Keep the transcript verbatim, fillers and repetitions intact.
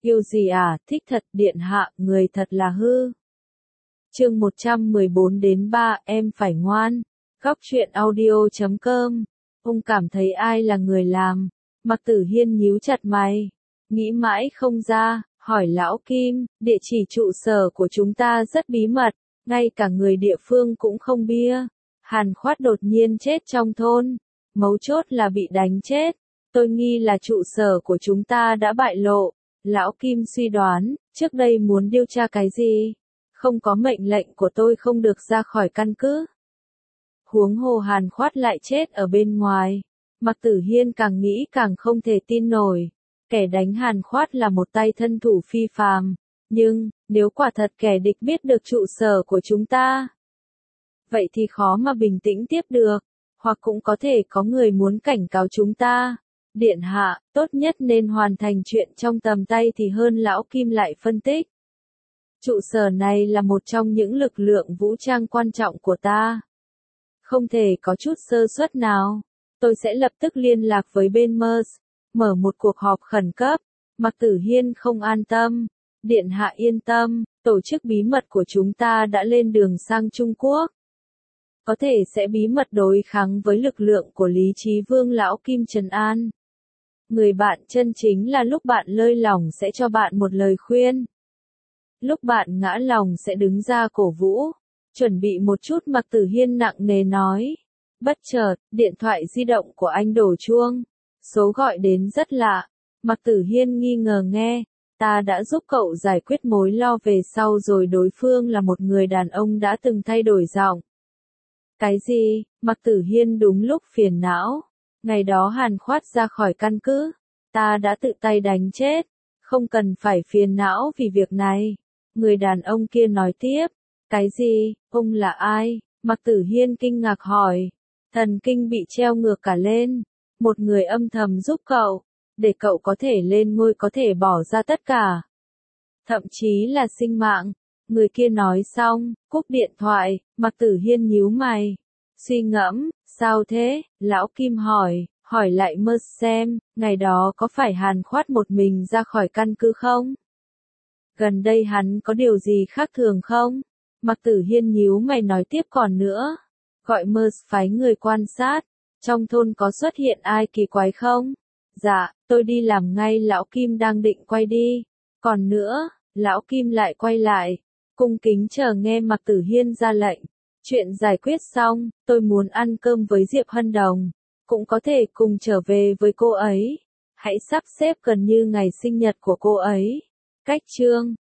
Yêu gì à, thích thật, điện hạ, người thật là hư. Chương một trăm mười bốn đến ba, em phải ngoan. Góc truyện audio chấm com. Ông cảm thấy ai là người làm? Mạc Tử Hiên nhíu chặt mày, nghĩ mãi không ra, hỏi Lão Kim, địa chỉ trụ sở của chúng ta rất bí mật, ngay cả người địa phương cũng không biết. Hàn Khoát đột nhiên chết trong thôn, mấu chốt là bị đánh chết. Tôi nghi là trụ sở của chúng ta đã bại lộ. Lão Kim suy đoán, trước đây muốn điều tra cái gì? Không có mệnh lệnh của tôi không được ra khỏi căn cứ. Huống hồ Hàn Khoát lại chết ở bên ngoài. Mạc Tử Hiên càng nghĩ càng không thể tin nổi. Kẻ đánh Hàn Khoát là một tay thân thủ phi phàm. Nhưng, nếu quả thật kẻ địch biết được trụ sở của chúng ta, vậy thì khó mà bình tĩnh tiếp được. Hoặc cũng có thể có người muốn cảnh cáo chúng ta. Điện hạ, tốt nhất nên hoàn thành chuyện trong tầm tay thì hơn. Lão Kim lại phân tích. Trụ sở này là một trong những lực lượng vũ trang quan trọng của ta. Không thể có chút sơ suất nào. Tôi sẽ lập tức liên lạc với bên mơ ét, mở một cuộc họp khẩn cấp. Mạc Tử Hiên không an tâm. Điện hạ yên tâm, tổ chức bí mật của chúng ta đã lên đường sang Trung Quốc. Có thể sẽ bí mật đối kháng với lực lượng của Lý Chí Vương. Lão Kim trấn an. Người bạn chân chính là lúc bạn lơi lỏng sẽ cho bạn một lời khuyên. Lúc bạn ngã lòng sẽ đứng ra cổ vũ. Chuẩn bị một chút. Mạc Tử Hiên nặng nề nói. Bất chợt, điện thoại di động của anh đổ chuông. Số gọi đến rất lạ. Mạc Tử Hiên nghi ngờ nghe. Ta đã giúp cậu giải quyết mối lo về sau rồi. Đối phương là một người đàn ông đã từng thay đổi giọng. Cái gì? Mạc Tử Hiên đúng lúc phiền não. Ngày đó Hàn Khoát ra khỏi căn cứ. Ta đã tự tay đánh chết. Không cần phải phiền não vì việc này. Người đàn ông kia nói tiếp. Cái gì? Ông là ai? Mạc Tử Hiên kinh ngạc hỏi. Thần kinh bị treo ngược cả lên. Một người âm thầm giúp cậu. Để cậu có thể lên ngôi, có thể bỏ ra tất cả. Thậm chí là sinh mạng. Người kia nói xong, cúp điện thoại. Mạc Tử Hiên nhíu mày. Suy ngẫm, sao thế? Lão Kim hỏi, hỏi lại mơ xem, ngày đó có phải Hàn Khoát một mình ra khỏi căn cứ không? Gần đây hắn có điều gì khác thường không? Mạc Tử Hiên nhíu mày nói tiếp, còn nữa. Gọi mơ phái người quan sát. Trong thôn có xuất hiện ai kỳ quái không? Dạ, tôi đi làm ngay. Lão Kim đang định quay đi. Còn nữa, Lão Kim lại quay lại. Cung kính chờ nghe Mạc Tử Hiên ra lệnh. Chuyện giải quyết xong, tôi muốn ăn cơm với Diệp Hân Đồng. Cũng có thể cùng trở về với cô ấy. Hãy sắp xếp gần như ngày sinh nhật của cô ấy. Cách chương